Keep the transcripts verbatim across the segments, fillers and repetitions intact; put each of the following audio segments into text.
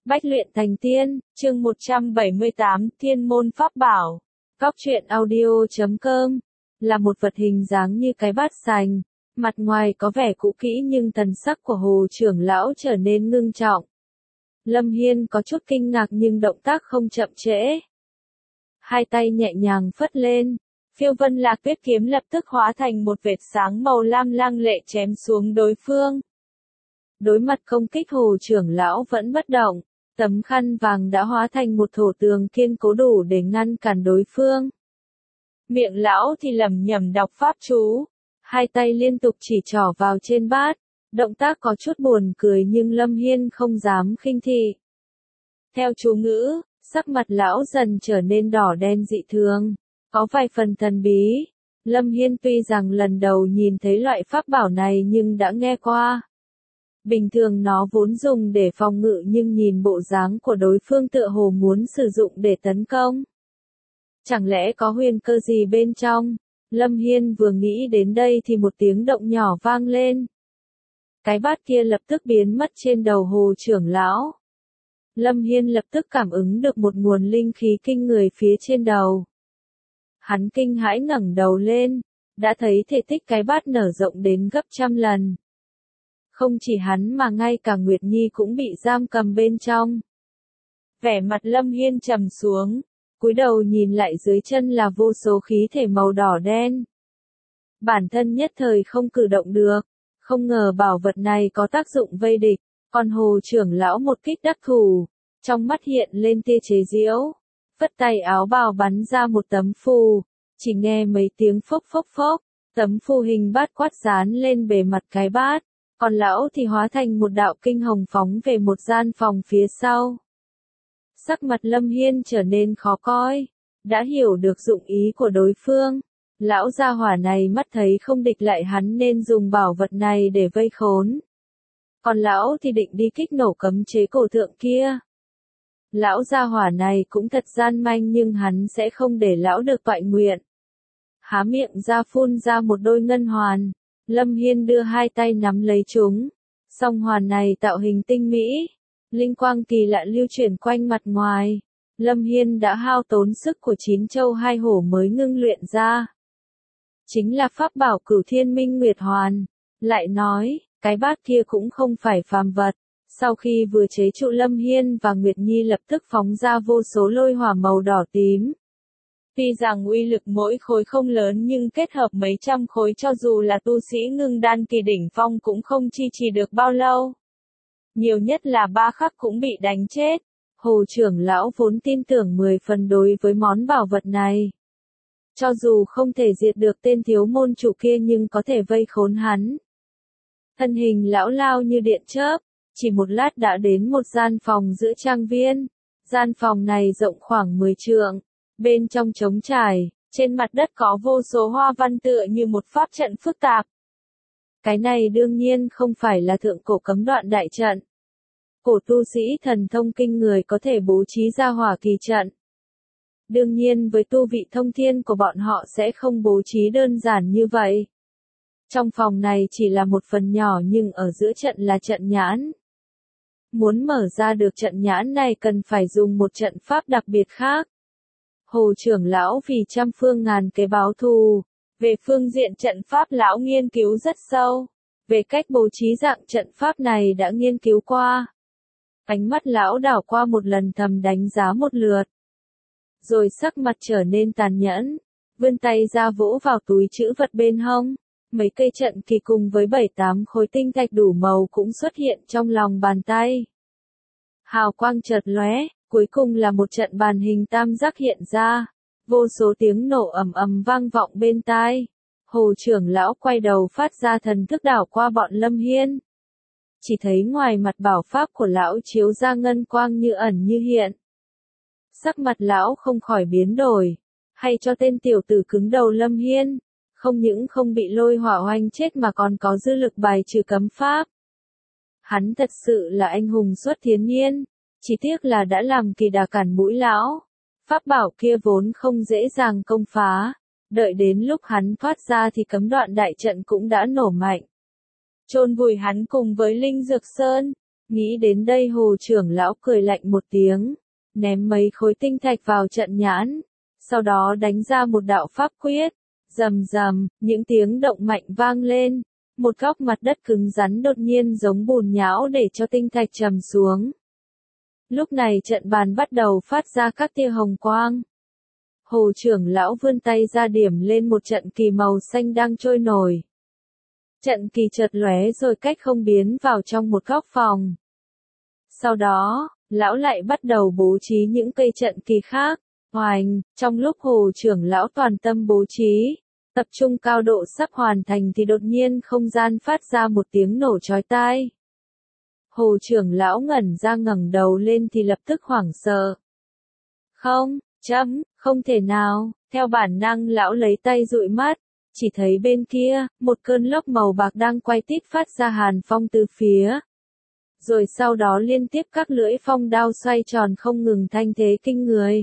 Bách luyện thành tiên, chương một trăm bảy mươi tám, Thiên môn pháp bảo. Góc truyện audio chấm com là một vật hình dáng như cái bát sành, mặt ngoài có vẻ cũ kỹ nhưng thần sắc của Hồ trưởng lão trở nên ngưng trọng. Lâm Hiên có chút kinh ngạc nhưng động tác không chậm trễ. Hai tay nhẹ nhàng phất lên, phiêu vân lạc tuyết kiếm lập tức hóa thành một vệt sáng màu lam lăng lệ chém xuống đối phương. Đối mặt công kích Hồ trưởng lão vẫn bất động, tấm khăn vàng đã hóa thành một thổ tường kiên cố đủ để ngăn cản đối phương. Miệng lão thì lẩm nhẩm đọc pháp chú, hai tay liên tục chỉ trỏ vào trên bát, động tác có chút buồn cười nhưng Lâm Hiên không dám khinh thị. Theo chú ngữ, sắc mặt lão dần trở nên đỏ đen dị thường, có vài phần thần bí. Lâm Hiên tuy rằng lần đầu nhìn thấy loại pháp bảo này nhưng đã nghe qua. Bình thường nó vốn dùng để phòng ngự nhưng nhìn bộ dáng của đối phương tựa hồ muốn sử dụng để tấn công. Chẳng lẽ có huyền cơ gì bên trong? Lâm Hiên vừa nghĩ đến đây thì một tiếng động nhỏ vang lên. Cái bát kia lập tức biến mất trên đầu Hồ trưởng lão. Lâm Hiên lập tức cảm ứng được một nguồn linh khí kinh người phía trên đầu. Hắn kinh hãi ngẩng đầu lên, đã thấy thể tích cái bát nở rộng đến gấp trăm lần. Không chỉ hắn mà ngay cả Nguyệt Nhi cũng bị giam cầm bên trong. Vẻ mặt Lâm Hiên trầm xuống, cúi đầu nhìn lại dưới chân là vô số khí thể màu đỏ đen. Bản thân nhất thời không cử động được, không ngờ bảo vật này có tác dụng vây địch, còn Hồ trưởng lão một kích đắc thủ, trong mắt hiện lên tia chế giễu, phất tay áo bào bắn ra một tấm phù, chỉ nghe mấy tiếng phốc phốc phốc, tấm phù hình bát quát dán lên bề mặt cái bát. Còn lão thì hóa thành một đạo kinh hồng phóng về một gian phòng phía sau. Sắc mặt Lâm Hiên trở nên khó coi, đã hiểu được dụng ý của đối phương. Lão gia hỏa này mắt thấy không địch lại hắn nên dùng bảo vật này để vây khốn. Còn lão thì định đi kích nổ cấm chế cổ thượng kia. Lão gia hỏa này cũng thật gian manh nhưng hắn sẽ không để lão được toại nguyện. Há miệng ra phun ra một đôi ngân hoàn. Lâm Hiên đưa hai tay nắm lấy chúng. Song hoàn này tạo hình tinh mỹ. Linh quang kỳ lạ lưu chuyển quanh mặt ngoài. Lâm Hiên đã hao tốn sức của chín châu hai hổ mới ngưng luyện ra. Chính là pháp bảo Cửu Thiên Minh Nguyệt Hoàn. Lại nói, cái bát kia cũng không phải phàm vật. Sau khi vừa chế trụ Lâm Hiên và Nguyệt Nhi lập tức phóng ra vô số lôi hỏa màu đỏ tím. Tuy rằng uy lực mỗi khối không lớn nhưng kết hợp mấy trăm khối cho dù là tu sĩ ngưng đan kỳ đỉnh phong cũng không chi trì được bao lâu. Nhiều nhất là ba khắc cũng bị đánh chết. Hồ trưởng lão vốn tin tưởng mười phần đối với món bảo vật này. Cho dù không thể diệt được tên thiếu môn chủ kia nhưng có thể vây khốn hắn. Thân hình lão lao như điện chớp, chỉ một lát đã đến một gian phòng giữa trang viên. Gian phòng này rộng khoảng mười trượng. Bên trong trống trải, trên mặt đất có vô số hoa văn tựa như một pháp trận phức tạp. Cái này đương nhiên không phải là thượng cổ cấm đoạn đại trận. Cổ tu sĩ thần thông kinh người có thể bố trí ra hỏa kỳ trận. Đương nhiên với tu vị thông thiên của bọn họ sẽ không bố trí đơn giản như vậy. Trong phòng này chỉ là một phần nhỏ nhưng ở giữa trận là trận nhãn. Muốn mở ra được trận nhãn này cần phải dùng một trận pháp đặc biệt khác. Hồ trưởng lão vì trăm phương ngàn kế báo thù, về phương diện trận pháp lão nghiên cứu rất sâu, về cách bố trí dạng trận pháp này đã nghiên cứu qua. Ánh mắt lão đảo qua một lần thầm đánh giá một lượt. Rồi sắc mặt trở nên tàn nhẫn, vươn tay ra vỗ vào túi trữ vật bên hông, mấy cây trận kỳ cùng với bảy tám khối tinh thạch đủ màu cũng xuất hiện trong lòng bàn tay. Hào quang chợt lóe. Cuối cùng là một trận bàn hình tam giác hiện ra, vô số tiếng nổ ầm ầm vang vọng bên tai. Hồ trưởng lão quay đầu phát ra thần thức đảo qua bọn Lâm Hiên. Chỉ thấy ngoài mặt bảo pháp của lão chiếu ra ngân quang như ẩn như hiện. Sắc mặt lão không khỏi biến đổi, hay cho tên tiểu tử cứng đầu Lâm Hiên, không những không bị lôi hỏa oanh chết mà còn có dư lực bài trừ cấm pháp. Hắn thật sự là anh hùng xuất thiên nhiên. Chỉ tiếc là đã làm kỳ đà cản mũi lão. Pháp bảo kia vốn không dễ dàng công phá. Đợi đến lúc hắn thoát ra thì cấm đoạn đại trận cũng đã nổ mạnh. Chôn vùi hắn cùng với Linh Dược Sơn. Nghĩ đến đây Hồ trưởng lão cười lạnh một tiếng, ném mấy khối tinh thạch vào trận nhãn, sau đó đánh ra một đạo pháp quyết, rầm rầm, những tiếng động mạnh vang lên, một góc mặt đất cứng rắn đột nhiên giống bùn nhão để cho tinh thạch trầm xuống. Lúc này trận bàn bắt đầu phát ra các tia hồng quang. Hồ trưởng lão vươn tay ra điểm lên một trận kỳ màu xanh đang trôi nổi. Trận kỳ chợt lóe rồi cách không biến vào trong một góc phòng. Sau đó, lão lại bắt đầu bố trí những cây trận kỳ khác. Hoành, trong lúc hồ trưởng lão toàn tâm bố trí, tập trung cao độ sắp hoàn thành thì đột nhiên không gian phát ra một tiếng nổ chói tai. Hồ trưởng lão ngẩn ra ngẩng đầu lên thì lập tức hoảng sợ. Không, chấm, không thể nào, theo bản năng lão lấy tay dụi mắt, chỉ thấy bên kia, một cơn lốc màu bạc đang quay tít phát ra hàn phong từ phía. Rồi sau đó liên tiếp các lưỡi phong đao xoay tròn không ngừng thanh thế kinh người.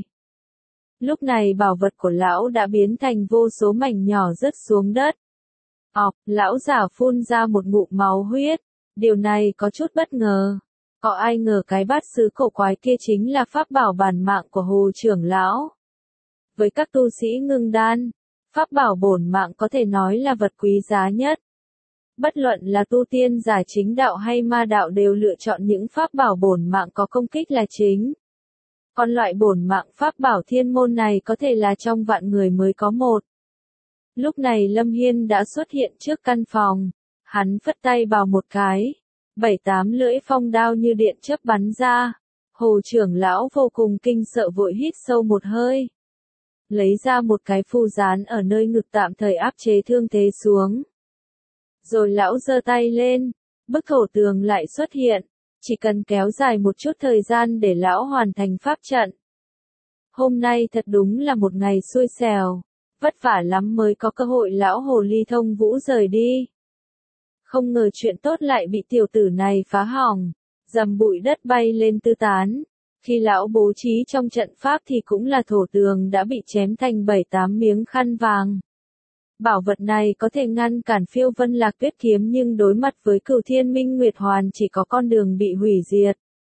Lúc này bảo vật của lão đã biến thành vô số mảnh nhỏ rớt xuống đất. Ọc, lão giả phun ra một ngụm máu huyết. Điều này có chút bất ngờ. Có ai ngờ cái bát sứ cổ quái kia chính là pháp bảo bản mạng của Hồ trưởng lão. Với các tu sĩ ngưng đan, pháp bảo bổn mạng có thể nói là vật quý giá nhất. Bất luận là tu tiên giả chính đạo hay ma đạo đều lựa chọn những pháp bảo bổn mạng có công kích là chính. Còn loại bổn mạng pháp bảo thiên môn này có thể là trong vạn người mới có một. Lúc này Lâm Hiên đã xuất hiện trước căn phòng, hắn phất tay vào một cái, bảy tám lưỡi phong đao như điện chớp bắn ra. Hồ trưởng lão vô cùng kinh sợ vội hít sâu một hơi. Lấy ra một cái phù dán ở nơi ngực tạm thời áp chế thương thế xuống. Rồi lão giơ tay lên, bức thổ tường lại xuất hiện, chỉ cần kéo dài một chút thời gian để lão hoàn thành pháp trận. Hôm nay thật đúng là một ngày xui xẻo, vất vả lắm mới có cơ hội lão hồ ly thông vũ rời đi. Không ngờ chuyện tốt lại bị tiểu tử này phá hỏng, dầm bụi đất bay lên tứ tán. Khi lão bố trí trong trận pháp thì cũng là thổ tường đã bị chém thành bảy tám miếng khăn vàng. Bảo vật này có thể ngăn cản phiêu vân lạc tuyết kiếm nhưng đối mặt với cửu thiên minh nguyệt hoàn chỉ có con đường bị hủy diệt.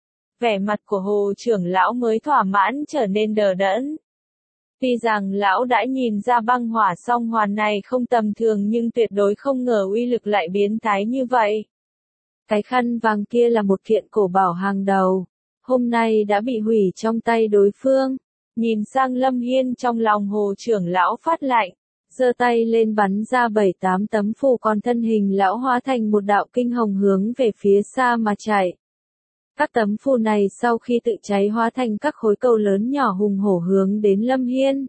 Vẻ mặt của hồ trưởng lão mới thỏa mãn trở nên đờ đẫn. Tuy rằng lão đã nhìn ra băng hỏa song hoàn này không tầm thường nhưng tuyệt đối không ngờ uy lực lại biến thái như vậy. Cái khăn vàng kia là một kiện cổ bảo hàng đầu, hôm nay đã bị hủy trong tay đối phương. Nhìn sang Lâm Hiên trong lòng hồ trưởng lão phát lạnh, giơ tay lên bắn ra bảy tám tấm phù còn thân hình lão hóa thành một đạo kinh hồng hướng về phía xa mà chạy. Các tấm phù này sau khi tự cháy hóa thành các khối cầu lớn nhỏ hùng hổ hướng đến Lâm Hiên.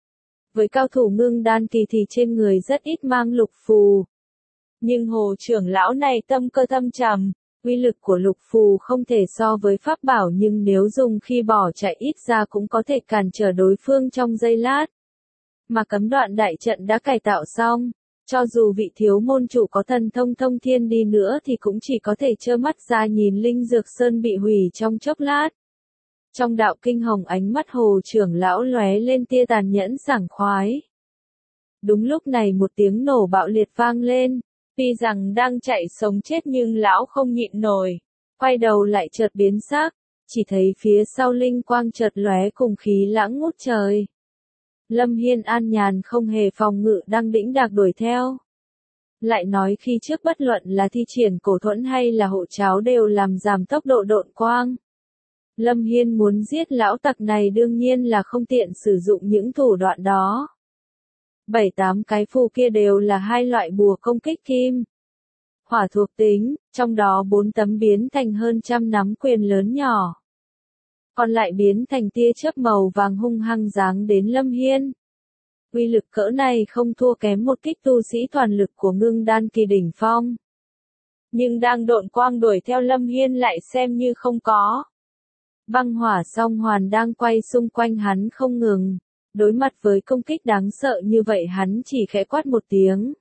Với cao thủ ngưng đan kỳ thì trên người rất ít mang lục phù. Nhưng hồ trưởng lão này tâm cơ thâm trầm, uy lực của lục phù không thể so với pháp bảo nhưng nếu dùng khi bỏ chạy ít ra cũng có thể cản trở đối phương trong giây lát. Mà cấm đoạn đại trận đã cải tạo xong, cho dù vị thiếu môn chủ có thần thông thông thiên đi nữa thì cũng chỉ có thể trơ mắt ra nhìn Linh Dược Sơn bị hủy trong chốc lát. Trong đạo kinh hồng ánh mắt hồ trưởng lão lóe lên tia tàn nhẫn sảng khoái. Đúng lúc này một tiếng nổ bạo liệt vang lên, tuy rằng đang chạy sống chết nhưng lão không nhịn nổi, quay đầu lại chợt biến sắc, chỉ thấy phía sau linh quang chợt lóe cùng khí lãng ngút trời. Lâm Hiên an nhàn không hề phòng ngự đang đĩnh đạc đuổi theo. Lại nói khi trước bất luận là thi triển cổ thuẫn hay là hộ cháo đều làm giảm tốc độ độn quang. Lâm Hiên muốn giết lão tặc này đương nhiên là không tiện sử dụng những thủ đoạn đó. Bảy tám cái phù kia đều là hai loại bùa công kích kim. Hỏa thuộc tính, trong đó bốn tấm biến thành hơn trăm nắm quyền lớn nhỏ. Còn lại biến thành tia chớp màu vàng hung hăng giáng đến Lâm Hiên. Uy lực cỡ này không thua kém một kích tu sĩ toàn lực của ngưng đan kỳ đỉnh phong. Nhưng đang độn quang đuổi theo Lâm Hiên lại xem như không có. Băng hỏa song hoàn đang quay xung quanh hắn không ngừng. Đối mặt với công kích đáng sợ như vậy hắn chỉ khẽ quát một tiếng.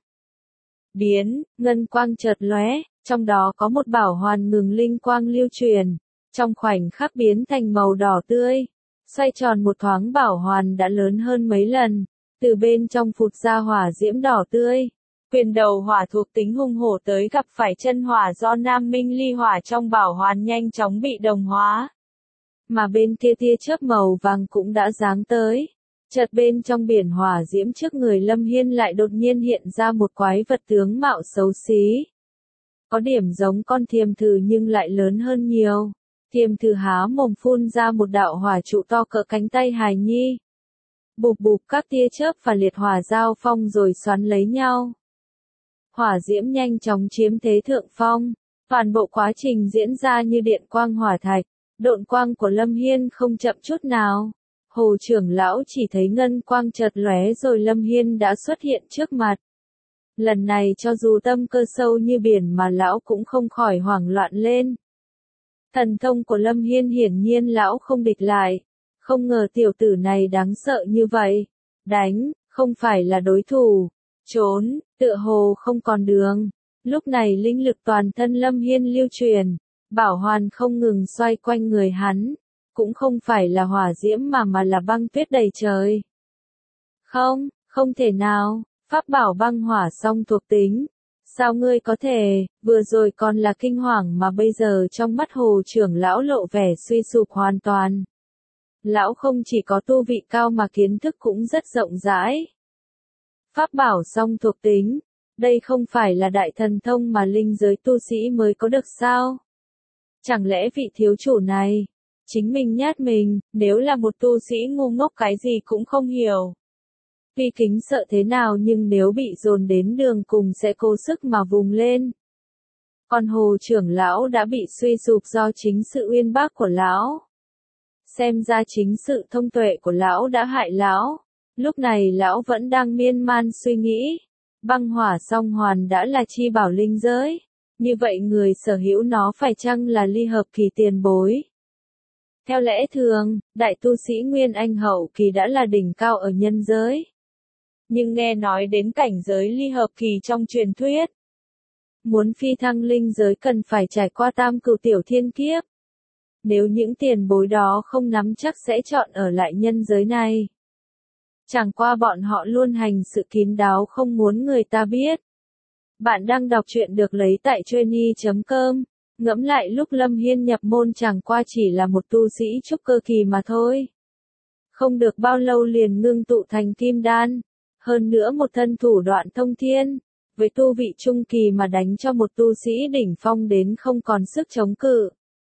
Biến, ngân quang chợt lóe, trong đó có một bảo hoàn ngừng linh quang lưu truyền. Trong khoảnh khắc biến thành màu đỏ tươi, xoay tròn một thoáng bảo hoàn đã lớn hơn mấy lần, từ bên trong phụt ra hỏa diễm đỏ tươi. Quyền đầu hỏa thuộc tính hung hổ tới gặp phải chân hỏa do Nam Minh ly hỏa trong bảo hoàn nhanh chóng bị đồng hóa. Mà bên kia tia chớp màu vàng cũng đã giáng tới. Chợt bên trong biển hỏa diễm trước người Lâm Hiên lại đột nhiên hiện ra một quái vật tướng mạo xấu xí. Có điểm giống con thiềm thử nhưng lại lớn hơn nhiều. Thiềm thử há mồm phun ra một đạo hỏa trụ to cỡ cánh tay hài nhi. Bụp bụp các tia chớp và liệt hỏa giao phong rồi xoắn lấy nhau. Hỏa diễm nhanh chóng chiếm thế thượng phong. Toàn bộ quá trình diễn ra như điện quang hỏa thạch. Độn quang của Lâm Hiên không chậm chút nào. Hồ trưởng lão chỉ thấy ngân quang chợt lóe rồi Lâm Hiên đã xuất hiện trước mặt. Lần này cho dù tâm cơ sâu như biển mà lão cũng không khỏi hoảng loạn lên. Thần thông của Lâm Hiên hiển nhiên lão không địch lại. Không ngờ tiểu tử này đáng sợ như vậy. Đánh, không phải là đối thủ. Trốn, tựa hồ không còn đường. Lúc này linh lực toàn thân Lâm Hiên lưu truyền. Bảo hoàn không ngừng xoay quanh người hắn. Cũng không phải là hỏa diễm mà mà là băng tuyết đầy trời. Không, không thể nào, pháp bảo băng hỏa song thuộc tính. Sao ngươi có thể, vừa rồi còn là kinh hoàng mà bây giờ trong mắt hồ trưởng lão lộ vẻ suy sụp hoàn toàn. Lão không chỉ có tu vị cao mà kiến thức cũng rất rộng rãi. Pháp bảo song thuộc tính, đây không phải là đại thần thông mà linh giới tu sĩ mới có được sao? Chẳng lẽ vị thiếu chủ này, chính mình nhát mình, nếu là một tu sĩ ngu ngốc cái gì cũng không hiểu. Tuy kính sợ thế nào nhưng nếu bị dồn đến đường cùng sẽ cố sức mà vùng lên. Còn hồ trưởng lão đã bị suy sụp do chính sự uyên bác của lão. Xem ra chính sự thông tuệ của lão đã hại lão. Lúc này lão vẫn đang miên man suy nghĩ. Băng hỏa song hoàn đã là chi bảo linh giới. Như vậy người sở hữu nó phải chăng là ly hợp kỳ tiền bối? Theo lẽ thường, đại tu sĩ Nguyên Anh hậu kỳ đã là đỉnh cao ở nhân giới. Nhưng nghe nói đến cảnh giới ly hợp kỳ trong truyền thuyết. Muốn phi thăng linh giới cần phải trải qua tam cửu tiểu thiên kiếp. Nếu những tiền bối đó không nắm chắc sẽ chọn ở lại nhân giới này. Chẳng qua bọn họ luôn hành sự kín đáo không muốn người ta biết. Bạn đang đọc truyện được lấy tại Trainee chấm com. Ngẫm lại lúc Lâm Hiên nhập môn chẳng qua chỉ là một tu sĩ trúc cơ kỳ mà thôi. Không được bao lâu liền ngưng tụ thành kim đan. Hơn nữa một thân thủ đoạn thông thiên. Với tu vị trung kỳ mà đánh cho một tu sĩ đỉnh phong đến không còn sức chống cự.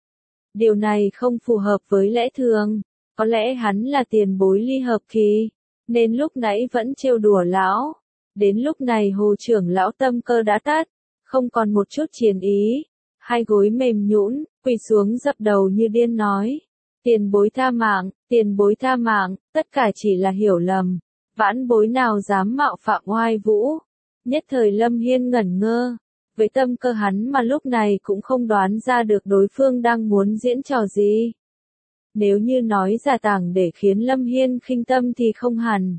Điều này không phù hợp với lẽ thường. Có lẽ hắn là tiền bối ly hợp kỳ. Nên lúc nãy vẫn trêu đùa lão. Đến lúc này hồ trưởng lão tâm cơ đã tắt. Không còn một chút chiến ý. Hai gối mềm nhũn, quỳ xuống dập đầu như điên nói. Tiền bối tha mạng, tiền bối tha mạng, tất cả chỉ là hiểu lầm. Vãn bối nào dám mạo phạm oai vũ. Nhất thời Lâm Hiên ngẩn ngơ. Với tâm cơ hắn mà lúc này cũng không đoán ra được đối phương đang muốn diễn trò gì. Nếu như nói giả tàng để khiến Lâm Hiên khinh tâm thì không hẳn.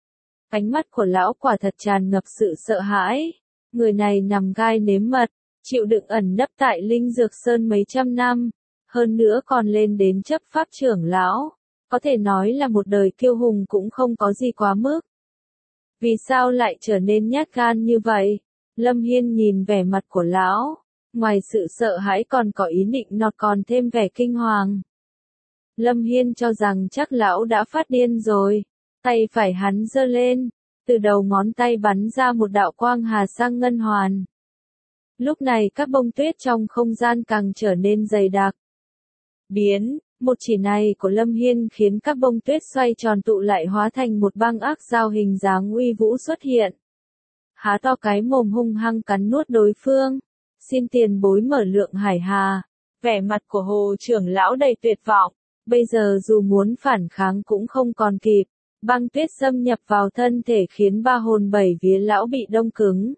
Ánh mắt của lão quả thật tràn ngập sự sợ hãi. Người này nằm gai nếm mật, chịu đựng ẩn nấp tại Linh Dược Sơn mấy trăm năm. Hơn nữa còn lên đến chấp pháp trưởng lão. Có thể nói là một đời kiêu hùng cũng không có gì quá mức. Vì sao lại trở nên nhát gan như vậy? Lâm Hiên nhìn vẻ mặt của lão. Ngoài sự sợ hãi còn có ý định nọt còn thêm vẻ kinh hoàng. Lâm Hiên cho rằng chắc lão đã phát điên rồi. Tay phải hắn giơ lên. Từ đầu ngón tay bắn ra một đạo quang hà sang ngân hoàn. Lúc này các bông tuyết trong không gian càng trở nên dày đặc. Biến, một chỉ này của Lâm Hiên khiến các bông tuyết xoay tròn tụ lại hóa thành một băng ác dao hình dáng uy vũ xuất hiện. Há to cái mồm hung hăng cắn nuốt đối phương. Xin tiền bối mở lượng hải hà. Vẻ mặt của hồ trưởng lão đầy tuyệt vọng. Bây giờ dù muốn phản kháng cũng không còn kịp. Băng tuyết xâm nhập vào thân thể khiến ba hồn bảy vía lão bị đông cứng.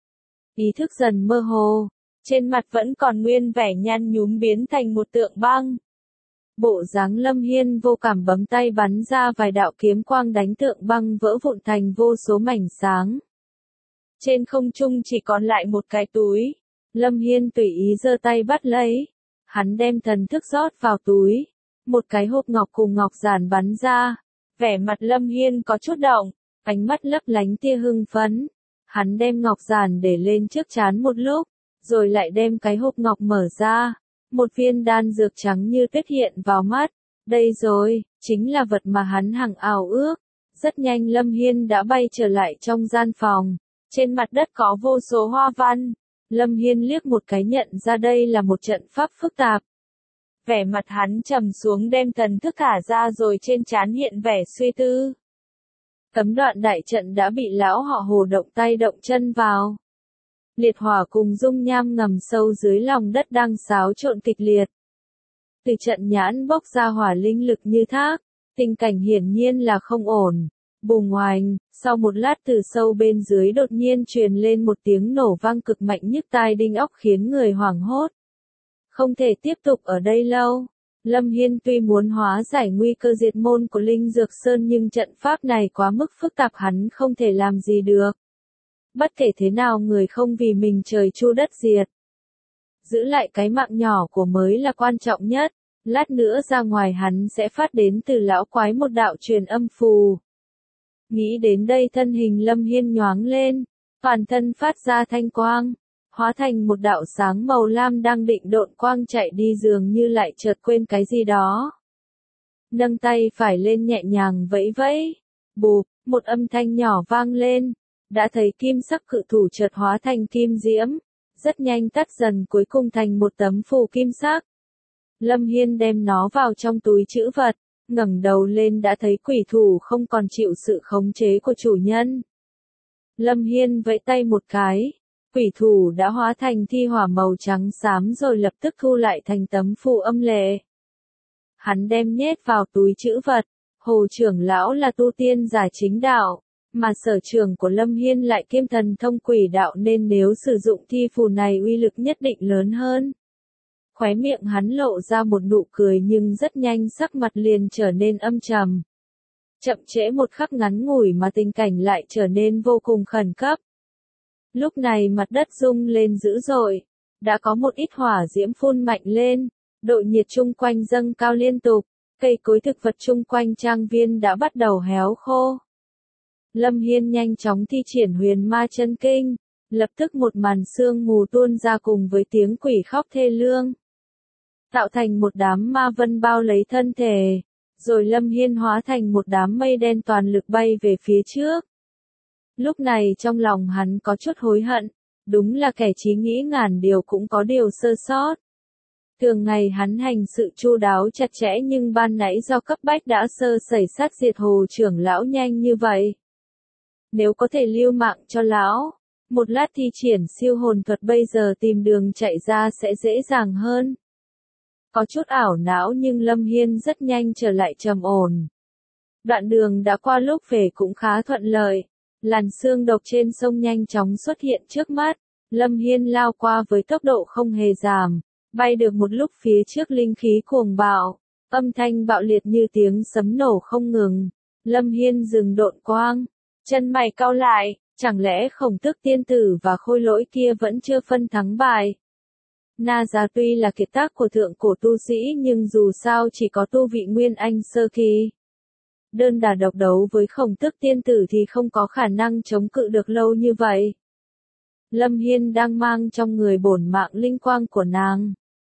Ý thức dần mơ hồ. Trên mặt vẫn còn nguyên vẻ nhăn nhúm biến thành một tượng băng. Bộ dáng Lâm Hiên vô cảm bấm tay bắn ra vài đạo kiếm quang đánh tượng băng vỡ vụn thành vô số mảnh sáng. Trên không trung chỉ còn lại một cái túi. Lâm Hiên tùy ý giơ tay bắt lấy. Hắn đem thần thức rót vào túi. Một cái hộp ngọc cùng ngọc giản bắn ra. Vẻ mặt Lâm Hiên có chút động. Ánh mắt lấp lánh tia hưng phấn. Hắn đem ngọc giản để lên trước trán một lúc, rồi lại đem cái hộp ngọc mở ra. Một viên đan dược trắng như tuyết hiện vào mắt. Đây rồi, chính là vật mà hắn hằng ảo ước. Rất nhanh Lâm Hiên đã bay trở lại trong gian phòng. Trên mặt đất có vô số hoa văn. Lâm Hiên liếc một cái nhận ra đây là một trận pháp phức tạp. Vẻ mặt hắn trầm xuống đem thần thức thả ra rồi trên trán hiện vẻ suy tư. Cấm đoạn đại trận đã bị lão họ Hồ động tay động chân vào. Liệt hỏa cùng dung nham ngầm sâu dưới lòng đất đang xáo trộn kịch liệt. Từ trận nhãn bốc ra hỏa linh lực như thác, tình cảnh hiển nhiên là không ổn. Bùng oanh, sau một lát từ sâu bên dưới đột nhiên truyền lên một tiếng nổ vang cực mạnh nhức tai đinh óc khiến người hoảng hốt. Không thể tiếp tục ở đây lâu. Lâm Hiên tuy muốn hóa giải nguy cơ diệt môn của Linh Dược Sơn nhưng trận pháp này quá mức phức tạp hắn không thể làm gì được. Bất kể thế nào người không vì mình trời chu đất diệt. Giữ lại cái mạng nhỏ của mới là quan trọng nhất. Lát nữa ra ngoài hắn sẽ phát đến từ lão quái một đạo truyền âm phù. Nghĩ đến đây thân hình Lâm Hiên nhoáng lên, toàn thân phát ra thanh quang, hóa thành một đạo sáng màu lam đang định độn quang chạy đi dường như lại chợt quên cái gì đó. Nâng tay phải lên nhẹ nhàng vẫy vẫy, bụp, một âm thanh nhỏ vang lên, đã thấy kim sắc cự thủ chợt hóa thành kim diễm, rất nhanh tắt dần cuối cùng thành một tấm phù kim sắc. Lâm Hiên đem nó vào trong túi trữ vật. Ngẩng đầu lên đã thấy quỷ thủ không còn chịu sự khống chế của chủ nhân. Lâm Hiên vẫy tay một cái, quỷ thủ đã hóa thành thi hỏa màu trắng xám rồi lập tức thu lại thành tấm phù âm lệ. Hắn đem nhét vào túi trữ vật, Hồ trưởng lão là tu tiên giả chính đạo, mà sở trường của Lâm Hiên lại kiêm thần thông quỷ đạo nên nếu sử dụng thi phù này uy lực nhất định lớn hơn. Khóe miệng hắn lộ ra một nụ cười nhưng rất nhanh sắc mặt liền trở nên âm trầm. Chậm trễ một khắc ngắn ngủi mà tình cảnh lại trở nên vô cùng khẩn cấp. Lúc này mặt đất rung lên dữ dội, đã có một ít hỏa diễm phun mạnh lên, độ nhiệt chung quanh dâng cao liên tục, cây cối thực vật chung quanh trang viên đã bắt đầu héo khô. Lâm Hiên nhanh chóng thi triển huyền ma chân kinh, lập tức một màn sương mù tuôn ra cùng với tiếng quỷ khóc thê lương. Tạo thành một đám ma vân bao lấy thân thể, rồi Lâm Hiên hóa thành một đám mây đen toàn lực bay về phía trước. Lúc này trong lòng hắn có chút hối hận, đúng là kẻ trí nghĩ ngàn điều cũng có điều sơ sót. Thường ngày hắn hành sự chu đáo chặt chẽ nhưng ban nãy do cấp bách đã sơ sẩy sát diệt Hồ trưởng lão nhanh như vậy. Nếu có thể lưu mạng cho lão, một lát thi triển siêu hồn thuật bây giờ tìm đường chạy ra sẽ dễ dàng hơn. Có chút ảo não nhưng Lâm Hiên rất nhanh trở lại trầm ổn. Đoạn đường đã qua lúc về cũng khá thuận lợi. Làn sương độc trên sông nhanh chóng xuất hiện trước mắt. Lâm Hiên lao qua với tốc độ không hề giảm. Bay được một lúc phía trước linh khí cuồng bạo. Âm thanh bạo liệt như tiếng sấm nổ không ngừng. Lâm Hiên dừng độn quang. Chân mày cau lại. Chẳng lẽ Khổng Tước tiên tử và Khôi Lỗi kia vẫn chưa phân thắng bại? Na Giá tuy là kiệt tác của thượng cổ tu sĩ nhưng dù sao chỉ có tu vị Nguyên Anh sơ kỳ. Đơn đả độc đấu với Khổng Tước tiên tử thì không có khả năng chống cự được lâu như vậy. Lâm Hiên đang mang trong người bổn mạng linh quang của nàng.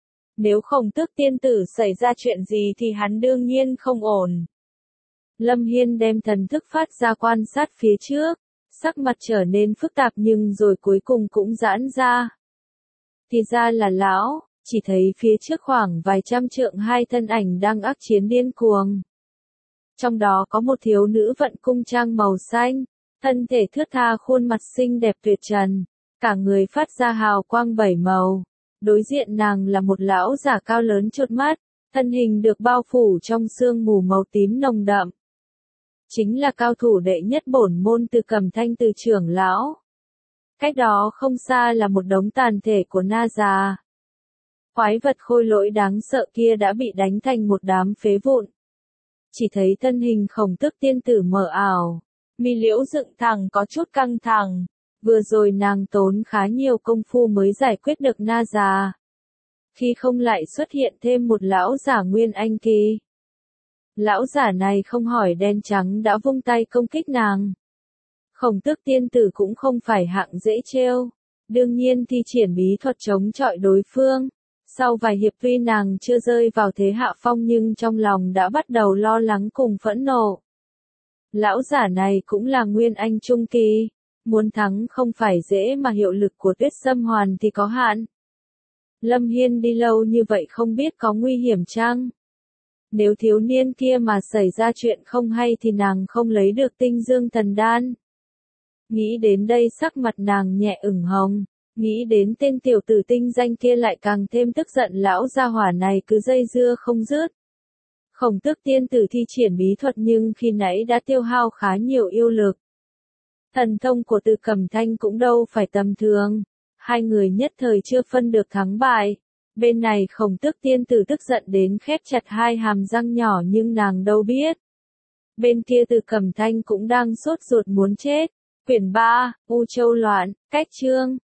Nếu Khổng Tước tiên tử xảy ra chuyện gì thì hắn đương nhiên không ổn. Lâm Hiên đem thần thức phát ra quan sát phía trước, sắc mặt trở nên phức tạp nhưng rồi cuối cùng cũng giãn ra. Thì ra là lão, chỉ thấy phía trước khoảng vài trăm trượng hai thân ảnh đang ác chiến điên cuồng. Trong đó có một thiếu nữ vận cung trang màu xanh, thân thể thướt tha khuôn mặt xinh đẹp tuyệt trần, cả người phát ra hào quang bảy màu. Đối diện nàng là một lão giả cao lớn chót mắt, thân hình được bao phủ trong sương mù màu tím nồng đậm. Chính là cao thủ đệ nhất bổn môn Từ Cầm Thanh Từ trưởng lão. Cách đó không xa là một đống tàn thể của Na Già. Quái vật Khôi Lỗi đáng sợ kia đã bị đánh thành một đám phế vụn. Chỉ thấy thân hình Khổng Tước tiên tử mờ ảo, mi liễu dựng thẳng có chút căng thẳng. Vừa rồi nàng tốn khá nhiều công phu mới giải quyết được Na Già. Khi không lại xuất hiện thêm một lão giả Nguyên Anh kỳ. Lão giả này không hỏi đen trắng đã vung tay công kích nàng. Khổng Tước tiên tử cũng không phải hạng dễ trêu. Đương nhiên thi triển bí thuật chống chọi đối phương. Sau vài hiệp tuy nàng chưa rơi vào thế hạ phong nhưng trong lòng đã bắt đầu lo lắng cùng phẫn nộ. Lão giả này cũng là nguyên anh trung kỳ. Muốn thắng không phải dễ mà hiệu lực của Tuyết Sâm Hoàn thì có hạn. Lâm Hiên đi lâu như vậy không biết có nguy hiểm chăng? Nếu thiếu niên kia mà xảy ra chuyện không hay thì nàng không lấy được tinh dương thần đan. Nghĩ đến đây sắc mặt nàng nhẹ ửng hồng, nghĩ đến tên tiểu tử tinh danh kia lại càng thêm tức giận lão gia hỏa này cứ dây dưa không dứt. Khổng Tước tiên tử thi triển bí thuật nhưng khi nãy đã tiêu hao khá nhiều yêu lực. Thần thông của Từ Cẩm Thanh cũng đâu phải tầm thường, hai người nhất thời chưa phân được thắng bại. Bên này Khổng Tước tiên tử tức giận đến khép chặt hai hàm răng nhỏ nhưng nàng đâu biết. Bên kia Từ Cẩm Thanh cũng đang sốt ruột muốn chết. Quyển ba, U Châu Loạn, cách chương.